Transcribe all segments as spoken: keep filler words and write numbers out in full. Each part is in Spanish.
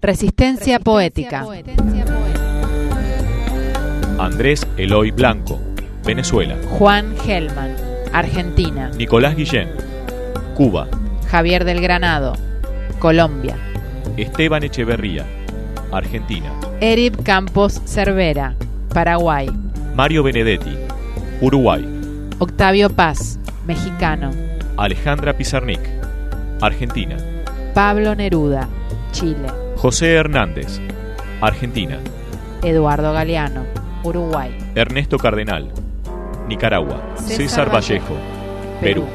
Resistencia poética. Andrés Eloy Blanco, Venezuela. Juan Gelman, Argentina. Nicolás Guillén, Cuba. Javier del Granado, Colombia. Esteban Echeverría, Argentina. Erib Campos Cervera, Paraguay. Mario Benedetti, Uruguay. Octavio Paz, mexicano. Alejandra Pizarnik, Argentina. Pablo Neruda, Chile. José Hernández, Argentina. Eduardo Galeano, Uruguay. Ernesto Cardenal, Nicaragua. César, César Vallejo, Perú.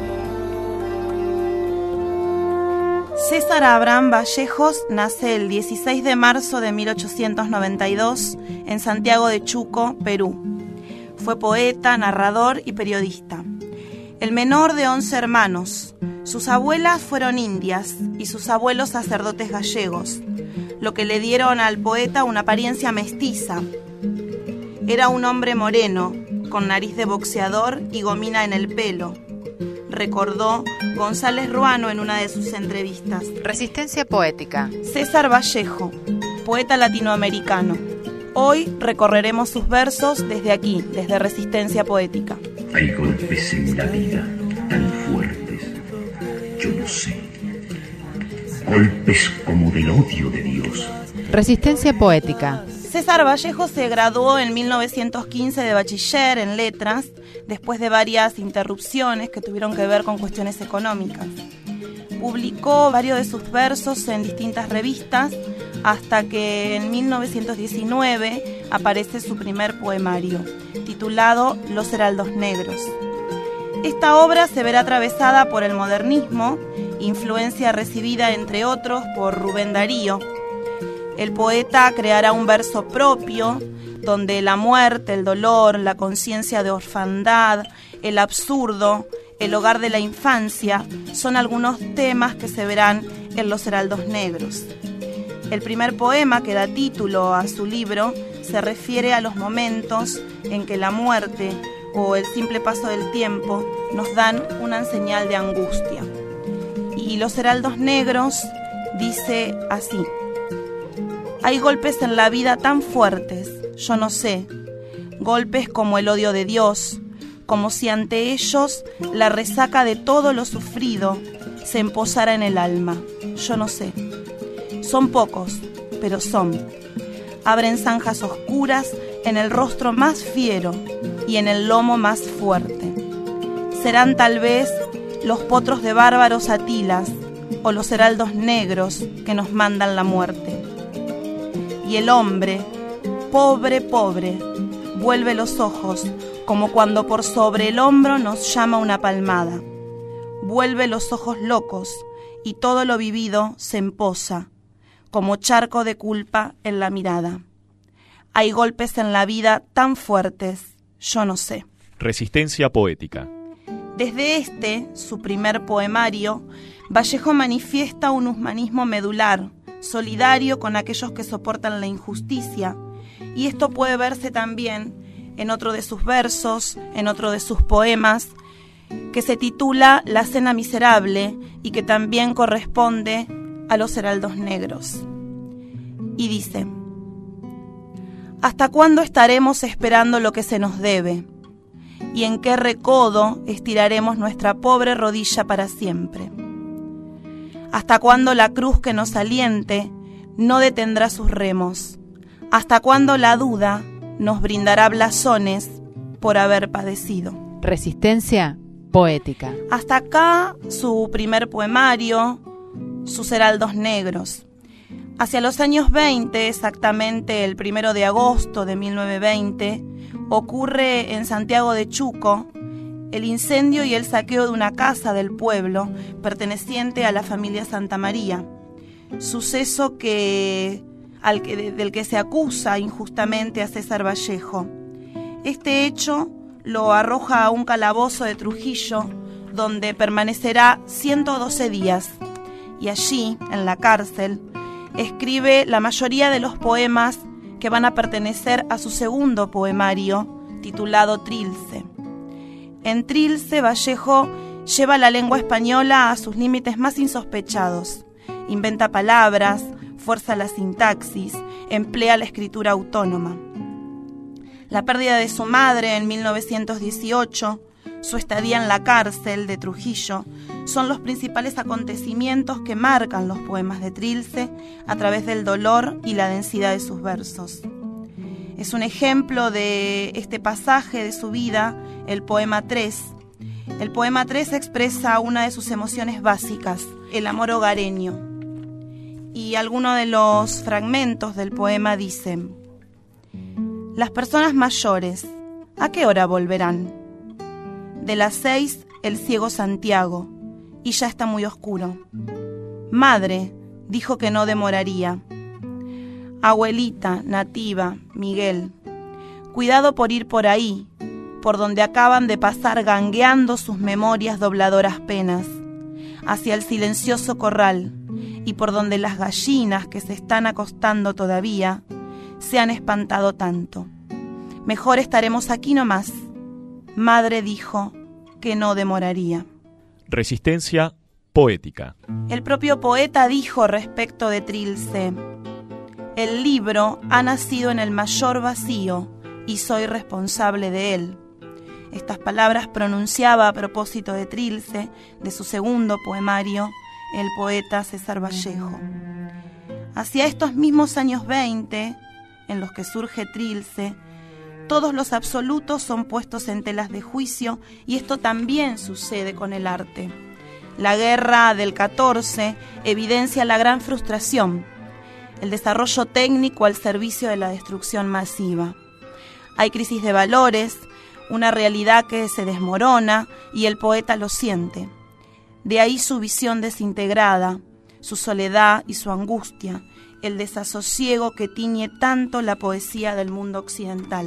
César Abraham Vallejos nace el dieciséis de marzo de mil ochocientos noventa y dos en Santiago de Chuco, Perú. Fue poeta, narrador y periodista. El menor de once hermanos. Sus abuelas fueron indias y sus abuelos sacerdotes gallegos, lo que le dieron al poeta una apariencia mestiza. Era un hombre moreno, con nariz de boxeador y gomina en el pelo, recordó González Ruano en una de sus entrevistas. Resistencia poética. César Vallejo, poeta latinoamericano. Hoy recorreremos sus versos desde aquí, desde Resistencia Poética. Hay golpes en la vida tan fuertes, yo no sé. Golpes como del odio de Dios. Resistencia poética. César Vallejo se graduó en mil novecientos quince de bachiller en letras, después de varias interrupciones que tuvieron que ver con cuestiones económicas. Publicó varios de sus versos en distintas revistas, hasta que en mil novecientos diecinueve aparece su primer poemario, titulado Los Heraldos Negros. Esta obra se verá atravesada por el modernismo, influencia recibida, entre otros, por Rubén Darío. El poeta creará un verso propio, donde la muerte, el dolor, la conciencia de orfandad, el absurdo, el hogar de la infancia, son algunos temas que se verán en Los Heraldos Negros. El primer poema que da título a su libro se refiere a los momentos en que la muerte o el simple paso del tiempo nos dan una señal de angustia. Y Los Heraldos Negros dice así: hay golpes en la vida tan fuertes, yo no sé, golpes como el odio de Dios, como si ante ellos la resaca de todo lo sufrido se emposara en el alma, yo no sé. Son pocos, pero son. Abren zanjas oscuras en el rostro más fiero y en el lomo más fuerte. Serán tal vez los potros de bárbaros Atilas o los heraldos negros que nos mandan la muerte. Y el hombre, pobre, pobre, vuelve los ojos como cuando por sobre el hombro nos llama una palmada. Vuelve los ojos locos y todo lo vivido se emposa como charco de culpa en la mirada. Hay golpes en la vida tan fuertes, yo no sé. Resistencia poética. Desde este, su primer poemario, Vallejo manifiesta un humanismo medular, solidario con aquellos que soportan la injusticia, y esto puede verse también en otro de sus versos, en otro de sus poemas, que se titula La Cena Miserable y que también corresponde a Los Heraldos Negros. Y dice: ¿hasta cuándo estaremos esperando lo que se nos debe? ¿Y en qué recodo estiraremos nuestra pobre rodilla para siempre? ¿Hasta cuándo la cruz que nos aliente no detendrá sus remos? ¿Hasta cuándo la duda nos brindará blasones por haber padecido? Resistencia poética. Hasta acá su primer poemario, Sus Heraldos Negros. Hacia los años veinte, exactamente el primero de agosto de mil novecientos veinte, ocurre en Santiago de Chuco el incendio y el saqueo de una casa del pueblo perteneciente a la familia Santa María, suceso que, al que, del que se acusa injustamente a César Vallejo. Este hecho lo arroja a un calabozo de Trujillo, donde permanecerá ciento doce días, y allí, en la cárcel, escribe la mayoría de los poemas que van a pertenecer a su segundo poemario, titulado Trilce. En Trilce, Vallejo lleva la lengua española a sus límites más insospechados. Inventa palabras, fuerza la sintaxis, emplea la escritura autónoma. La pérdida de su madre en mil novecientos dieciocho, su estadía en la cárcel de Trujillo, son los principales acontecimientos que marcan los poemas de Trilce a través del dolor y la densidad de sus versos. Es un ejemplo de este pasaje de su vida, el poema tres. El poema tres expresa una de sus emociones básicas, el amor hogareño. Y algunos de los fragmentos del poema dicen: las personas mayores, ¿a qué hora volverán? De las seis, el ciego Santiago, y ya está muy oscuro. Madre, dijo que no demoraría. Abuelita, nativa, Miguel, cuidado por ir por ahí, por donde acaban de pasar gangueando sus memorias dobladoras penas, hacia el silencioso corral, y por donde las gallinas que se están acostando todavía se han espantado tanto. Mejor estaremos aquí nomás. Madre dijo que no demoraría. Resistencia poética. El propio poeta dijo respecto de Trilce: el libro ha nacido en el mayor vacío y soy responsable de él. Estas palabras pronunciaba a propósito de Trilce, de su segundo poemario, el poeta César Vallejo. Hacia estos mismos años veinte, en los que surge Trilce, todos los absolutos son puestos en telas de juicio, y esto también sucede con el arte. La guerra del catorce evidencia la gran frustración, el desarrollo técnico al servicio de la destrucción masiva. Hay crisis de valores, una realidad que se desmorona y el poeta lo siente. De ahí su visión desintegrada, su soledad y su angustia, el desasosiego que tiñe tanto la poesía del mundo occidental.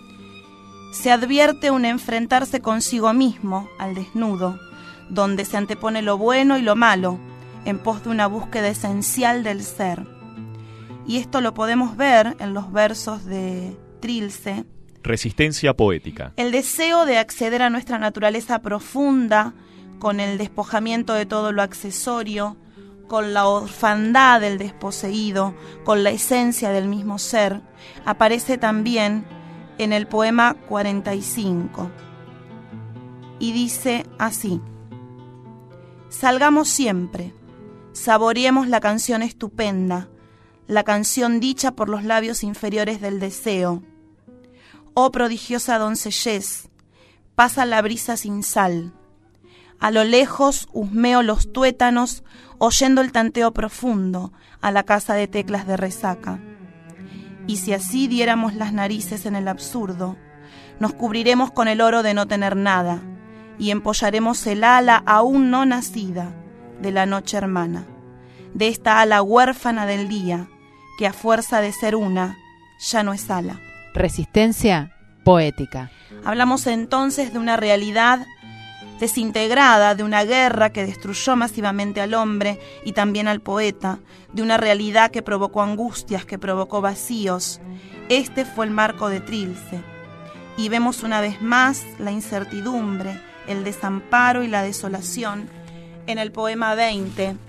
Se advierte un enfrentarse consigo mismo al desnudo, donde se antepone lo bueno y lo malo, en pos de una búsqueda esencial del ser. Y esto lo podemos ver en los versos de Trilce. Resistencia poética. El deseo de acceder a nuestra naturaleza profunda, con el despojamiento de todo lo accesorio, con la orfandad del desposeído, con la esencia del mismo ser, aparece también en el poema cuarenta y cinco. Y dice así: salgamos siempre, saboreemos la canción estupenda, la canción dicha por los labios inferiores del deseo. Oh prodigiosa doncellez, pasa la brisa sin sal. A lo lejos husmeo los tuétanos, oyendo el tanteo profundo a la casa de teclas de resaca. Y si así diéramos las narices en el absurdo, nos cubriremos con el oro de no tener nada, y empollaremos el ala aún no nacida de la noche hermana, de esta ala huérfana del día, que a fuerza de ser una, ya no es ala. Resistencia poética. Hablamos entonces de una realidad desintegrada, de una guerra que destruyó masivamente al hombre y también al poeta, de una realidad que provocó angustias, que provocó vacíos. Este fue el marco de Trilce. Y vemos una vez más la incertidumbre, el desamparo y la desolación en el poema veinte.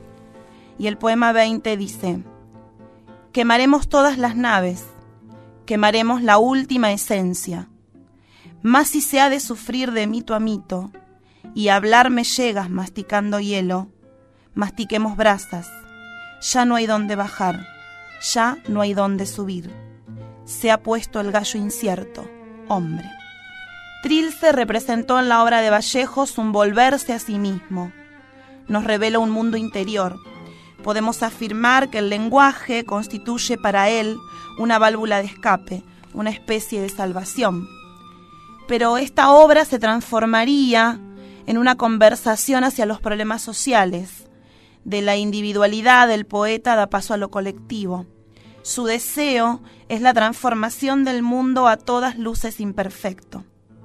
Y el poema veinte dice: quemaremos todas las naves, quemaremos la última esencia. Más si se ha de sufrir de mito a mito, y hablarme llegas masticando hielo, mastiquemos brasas, ya no hay dónde bajar, ya no hay dónde subir. Se ha puesto el gallo incierto, hombre. Trilce representó en la obra de Vallejos un volverse a sí mismo. Nos revela un mundo interior. Podemos afirmar que el lenguaje constituye para él una válvula de escape, una especie de salvación. Pero esta obra se transformaría en una conversación hacia los problemas sociales. De la individualidad del poeta da paso a lo colectivo. Su deseo es la transformación del mundo a todas luces imperfecto.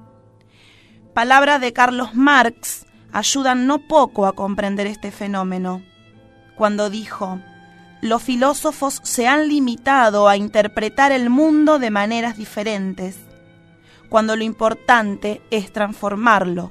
Palabras de Carlos Marx ayudan no poco a comprender este fenómeno, cuando dijo: los filósofos se han limitado a interpretar el mundo de maneras diferentes, cuando lo importante es transformarlo.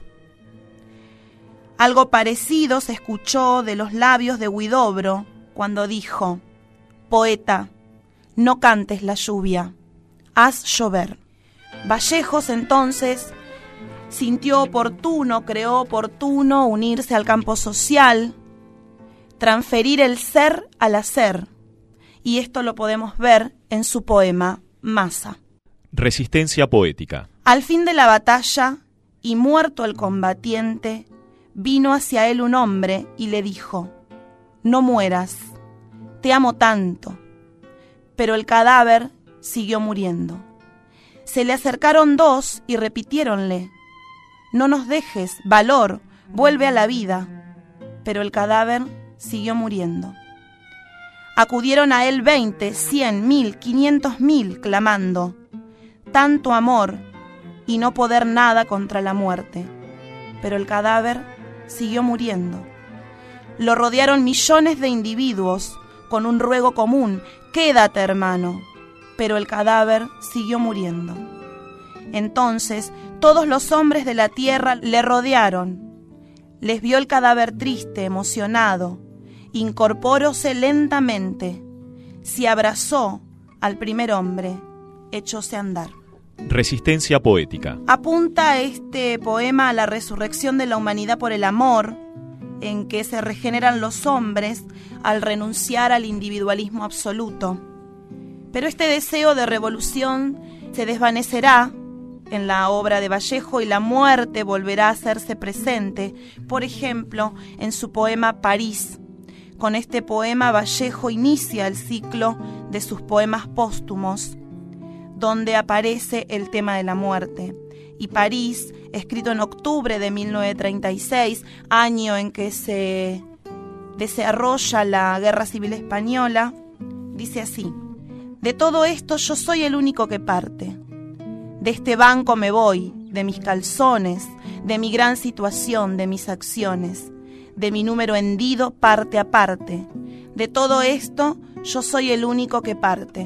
Algo parecido se escuchó de los labios de Huidobro cuando dijo: Poeta, no cantes la lluvia, haz llover. Vallejos entonces sintió oportuno, creó oportuno unirse al campo social, transferir el ser al hacer, y esto lo podemos ver en su poema Masa. Resistencia poética. Al fin de la batalla, y muerto el combatiente, vino hacia él un hombre y le dijo: no mueras, te amo tanto. Pero el cadáver siguió muriendo. Se le acercaron dos y repitiéronle: no nos dejes, valor, vuelve a la vida. Pero el cadáver siguió muriendo. Acudieron a él veinte, cien, mil, quinientos mil, clamando: tanto amor y no poder nada contra la muerte. Pero el cadáver siguió muriendo. Lo rodearon millones de individuos con un ruego común: quédate, hermano. Pero el cadáver siguió muriendo. Entonces todos los hombres de la tierra le rodearon. Les vio el cadáver triste, emocionado. Incorporóse lentamente. Se abrazó al primer hombre, echóse a andar. Resistencia poética. Apunta este poema a la resurrección de la humanidad por el amor, en que se regeneran los hombres al renunciar al individualismo absoluto. Pero este deseo de revolución se desvanecerá en la obra de Vallejo y la muerte volverá a hacerse presente, por ejemplo, en su poema París. Con este poema Vallejo inicia el ciclo de sus poemas póstumos, donde aparece el tema de la muerte. Y París, escrito en octubre de mil novecientos treinta y seis, año en que se desarrolla la Guerra Civil Española, dice así: de todo esto yo soy el único que parte. De este banco me voy, de mis calzones, de mi gran situación, de mis acciones, de mi número hendido parte a parte. De todo esto yo soy el único que parte.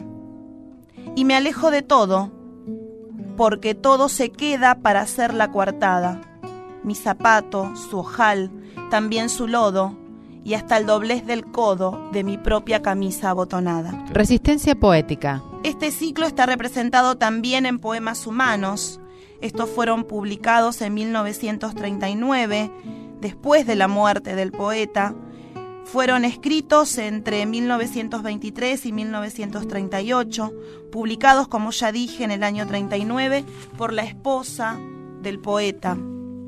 Y me alejo de todo, porque todo se queda para hacer la coartada. Mi zapato, su ojal, también su lodo, y hasta el doblez del codo de mi propia camisa abotonada. Resistencia poética. Este ciclo está representado también en Poemas Humanos. Estos fueron publicados en mil novecientos treinta y nueve, después de la muerte del poeta. Fueron escritos entre mil novecientos veintitrés y mil novecientos treinta y ocho, publicados, como ya dije, en el año treinta y nueve por la esposa del poeta.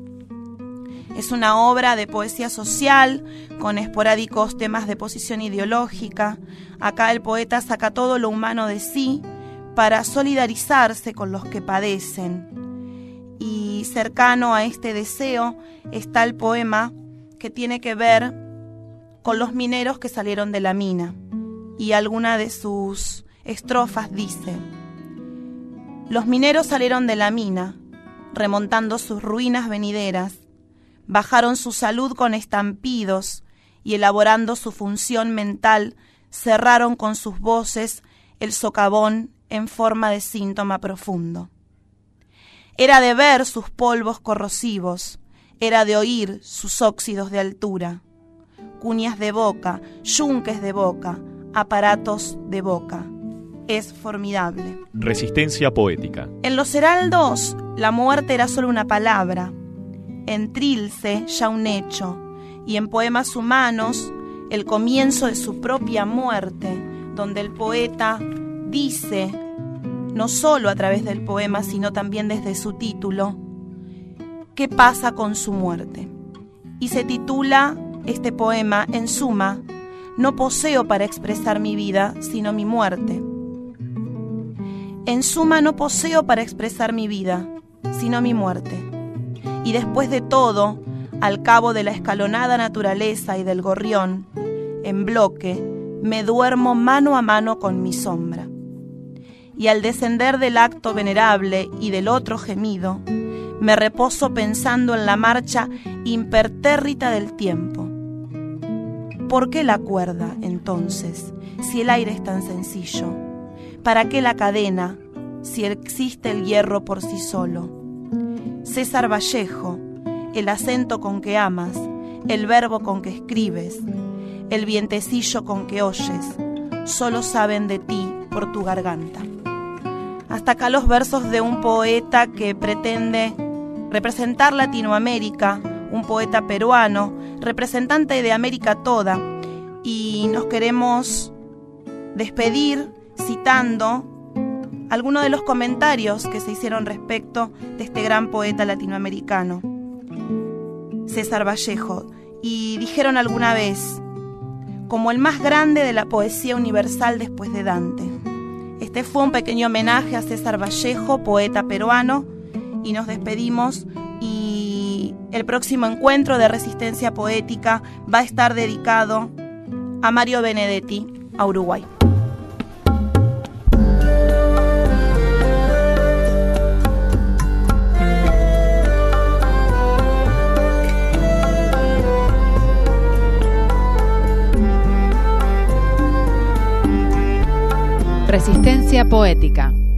Es una obra de poesía social, con esporádicos temas de posición ideológica. Acá el poeta saca todo lo humano de sí para solidarizarse con los que padecen. Y cercano a este deseo está el poema que tiene que ver con los mineros que salieron de la mina. Y alguna de sus estrofas dice: los mineros salieron de la mina, remontando sus ruinas venideras, bajaron su salud con estampidos y elaborando su función mental, cerraron con sus voces el socavón en forma de síntoma profundo. Era de ver sus polvos corrosivos, era de oír sus óxidos de altura, cuñas de boca, yunques de boca, aparatos de boca. Es formidable. Resistencia poética. En los heraldos, la muerte era solo una palabra, en Trilce ya un hecho, y en Poemas Humanos, el comienzo de su propia muerte, donde el poeta dice, no solo a través del poema, sino también desde su título, qué pasa con su muerte. Y se titula este poema, en suma, no poseo para expresar mi vida, sino mi muerte. En suma, no poseo para expresar mi vida, sino mi muerte. Y después de todo, al cabo de la escalonada naturaleza y del gorrión, en bloque, me duermo mano a mano con mi sombra. Y al descender del acto venerable y del otro gemido, me reposo pensando en la marcha impertérrita del tiempo. ¿Por qué la cuerda, entonces, si el aire es tan sencillo? ¿Para qué la cadena, si existe el hierro por sí solo? César Vallejo, el acento con que amas, el verbo con que escribes, el vientecillo con que oyes, solo saben de ti por tu garganta. Hasta acá los versos de un poeta que pretende representar Latinoamérica, un poeta peruano, representante de América toda, y nos queremos despedir citando algunos de los comentarios que se hicieron respecto de este gran poeta latinoamericano, César Vallejo, y dijeron alguna vez, como el más grande de la poesía universal después de Dante. Este fue un pequeño homenaje a César Vallejo, poeta peruano, y nos despedimos, y el próximo encuentro de Resistencia Poética va a estar dedicado a Mario Benedetti, a Uruguay. Resistencia Poética.